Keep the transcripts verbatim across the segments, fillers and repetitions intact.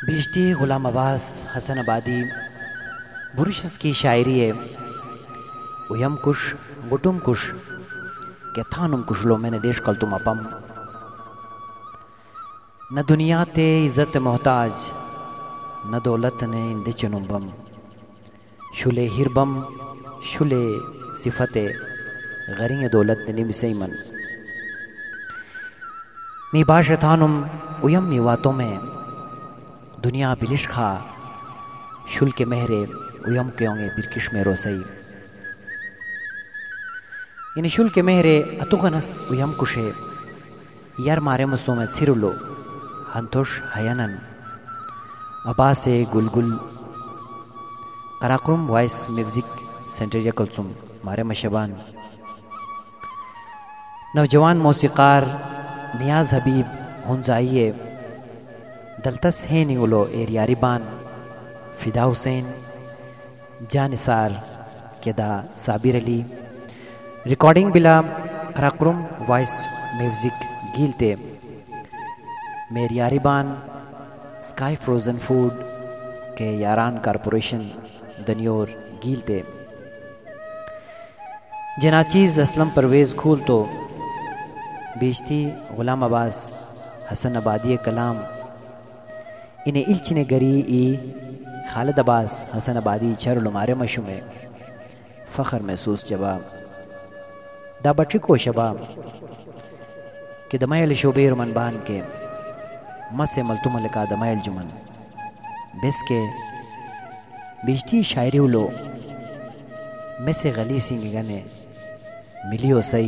बेशती गुलाम अब्बास हसन आबादी बुरुशस की शायरी है। उयम कुश गुटुम कुश के थानुम कुशलो मैंने देश कल तुम अपम न दुनिया ते इज्जत मोहताज न दौलत ने इंदे चुनुबम शुले हिरबम शुले सिफते गरिंग दौलत ने निमिसई मन मी बाश थानुम उयम मी वातों में दुनिया बिलिश खा शुल के मेहरे उयम के होंगे बिरकिश में रोसई इन शुल के मेहरे अतुगनस उयम कुशे यार मारे मुसो में छिरुलो हंतुश हयनन अबासे गुलगुल कराक्रम वॉइस म्यूजिक सेंटर कलसुम मारे मशबान नौजवान मौसीकार नियाज हबीब हुंजाइए दलतस है निगुलो एरियारिबान फिदा हुसैन जानिसार केदा साबिर अली रिकॉर्डिंग बिला कराक्रम वॉइस म्यूजिक गीलते मेरियारिबान स्काई फ्रोजन फूड के यारान कारपोरेशन दनियोर गीलते जनाचीज असलम परवेज़ खूल तो बेशती गुलाम अब्बास हसन आबादी कलाम इन्हें इल्चिने गरी ई खालिद अब्बास हसन आबादी चरल मारे मशुमे फ़ख्र महसूस जवाब दा बच्ची को शबाब कि दमायल शोबेर मन बान के मसे मलतुम लका दमायल जुमन बेस के बेशती शायरी उलो में से गली सिंह गने मिलियो सही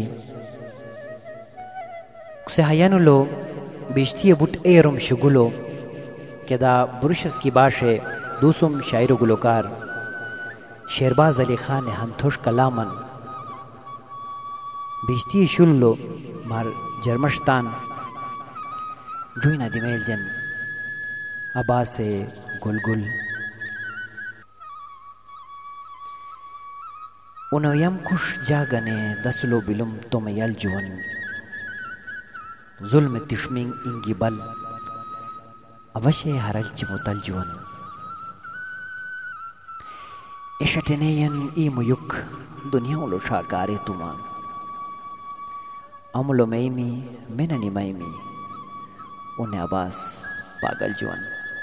उसे हयानुलो बेशती बुट एरम शुगुलो केदा बुरुशस की बाशे दूसुम शायर गुलोकार शेरबाज अली खान हंथुश कलामन बेशती शुल्लो मार जर्मशतान जुइना दिमेल जन अबासे गुलगुल उनयम कुश जागने दसलो बिलुम तुम यल जुवन जुल्म तिश्मिंग इंगी बल अवश्य हरल चिमुतल जुवन इशटनेयन ई मुयुक दुनिया उलो शाकारे तुमान अमुलो मैमी मेननी मैमी उन्हें अब्बास पागल जुवन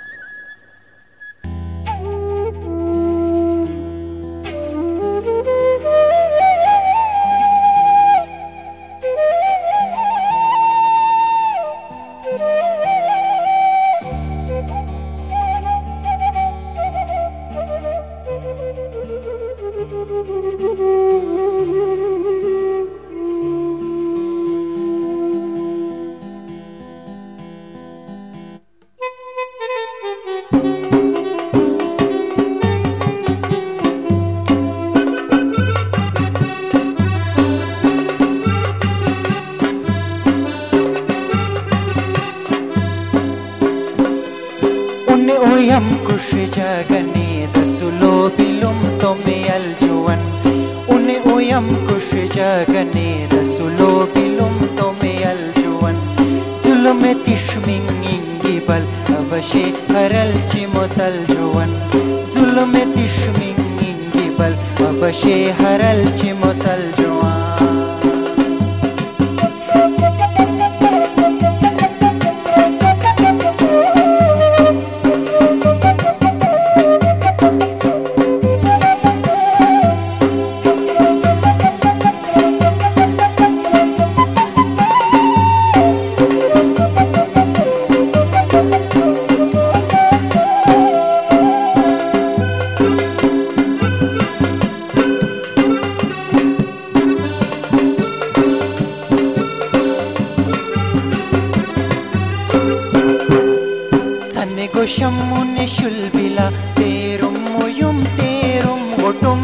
उयम कुश जगने दसुलो बिलुम तोमेयल जुवन उन्हें उयम कुश जगने दसुलो बिलुम तोमेयल जुवन जुल्म तिश्मिंग इंगी बल अवशे हरल चिमुतल जुवन जुल्म तिश्मिंग इंगी बल अवशे हरल चिमुतल जुवन शम्मुने शुल्बिला तेरुम मुयुम तेरुम गोटुम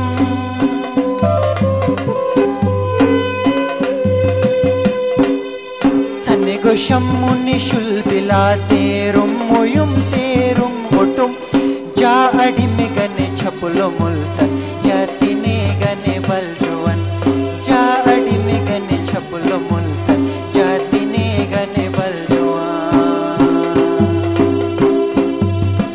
सन्ने गो शम्मुने शुल्बिला तेरुम मुयुम तेरुम गोटुम जा अड़ी में गने छपुलो मुल्तन जाती ने गने बल जुवन जा अड़ी में गने छपुलो मुल्तन जाती ने गने बल जुवन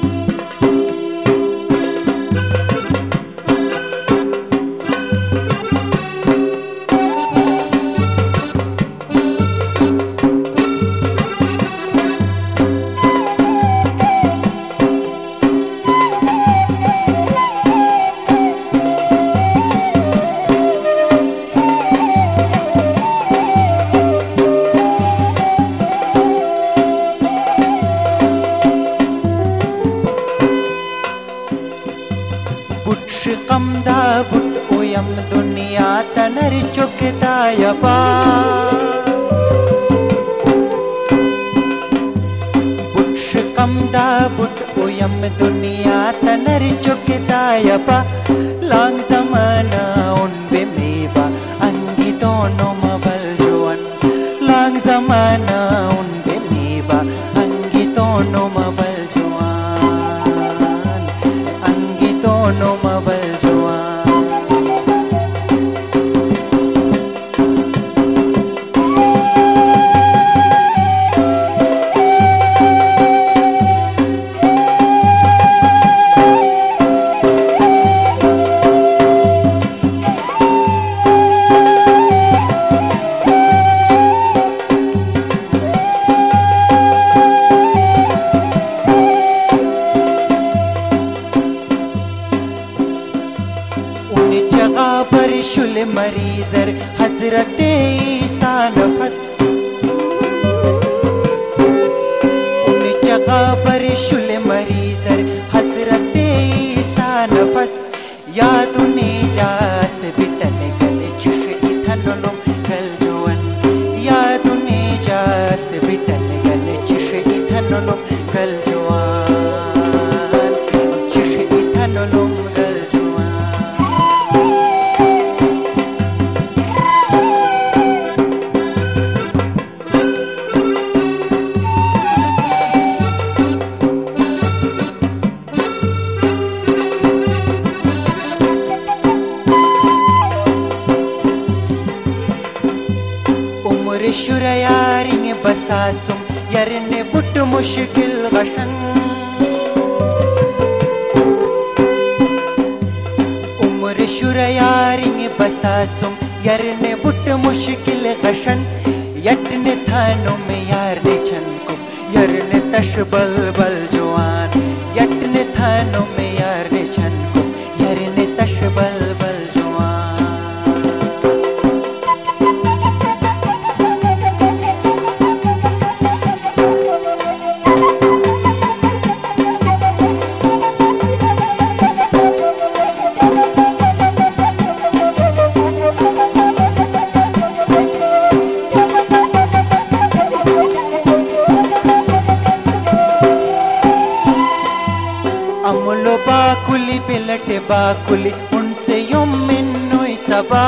yaba but shkamda but uyam dunia tanar chukda yaba lang zamana un bemeba angi dono mabal juan lang zamana un bemeba angi dono mabal juan angi dono mabal juan शुल मरीजर हजरत ईसा नफस उन जगह पर शुल मरीजर हजरत ईसा नफस या दुनी जास बिटन गले छिश इथनलुम कल जुवन या दुनी जास बिटन गले छिश इथनलुम कल जुवन छिश इथनलुम कल जुवन शुरयारिंग बसाचुम यरने बुट मुश्किल गशन उम्र शुरयारिंग बसाचुम यरने बुट मुश्किल गशन यटने थानो में यार छन को यरने तशबल बल जुआन यटने थानो में यार छन को यरने तशबल बल जुआन अमुलो बाकुली पिलटे बाकुली उनसे युम मिन्नोई सबा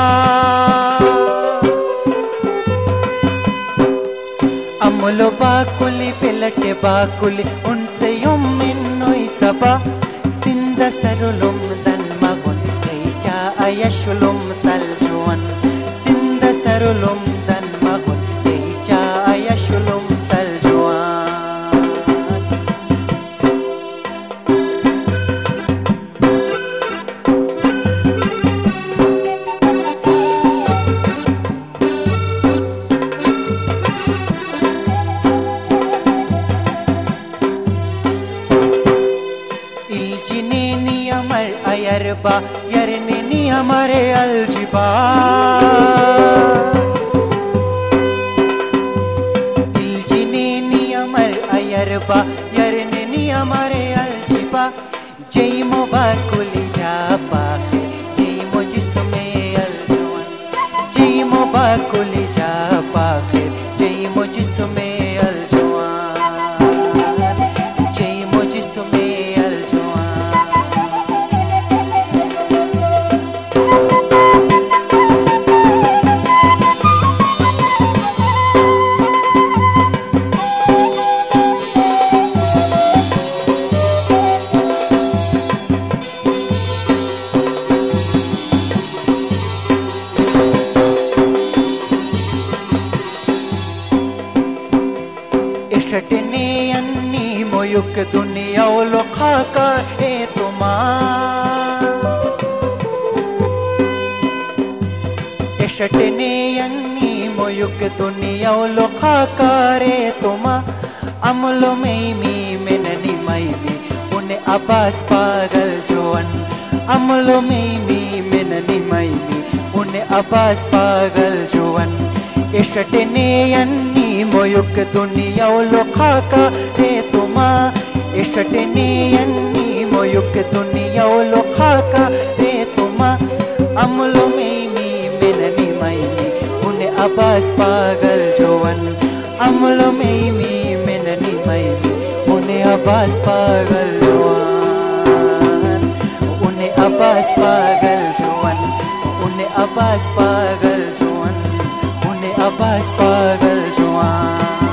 अमुलो बाकुली पिलटे बाकुली उनसे युम मिन्नोई सबा सिंध सरुलुम दन मगुन कैचा अयशुलुम तलजुवन सिंध सरुलुम दन मगुन कैचा अयशुलुम तलजुवन यरबा यरने नी हमारे अलजिबा दिलजिने नी अमर अयरबा यरने नी हमारे अलजिबा जय मोबा कुली जा पाखे जय मो जिसमें अलजवान जय मोबा कुली जा पाखे जय मो जिसमें अलजवान जय मो जिसमें इशटने अन्नी मोयुक दुनिया उलो खाका ए तुमा इशटने अन्नी मोयुक दुनिया उलो खाका रे तुमा अमलो में मी मेननी माईमी उन्हें अब्बास पागल जोन अमलो में मी मेननी माईमी उन्हें अब्बास पागल जोन इशटने अन्नी मोयुक दुनिया उलो खाका रे तुमा इशटने अन्नी मोयुक दुनिया उलो खाका रे तुमा अमलो में मी मेननी माईमी उन्हें Abbas pagal jowan amlo mei mi menani mai une Abbas pagal jowan une Abbas pagal jowan une Abbas pagal jowan une Abbas pagal jowan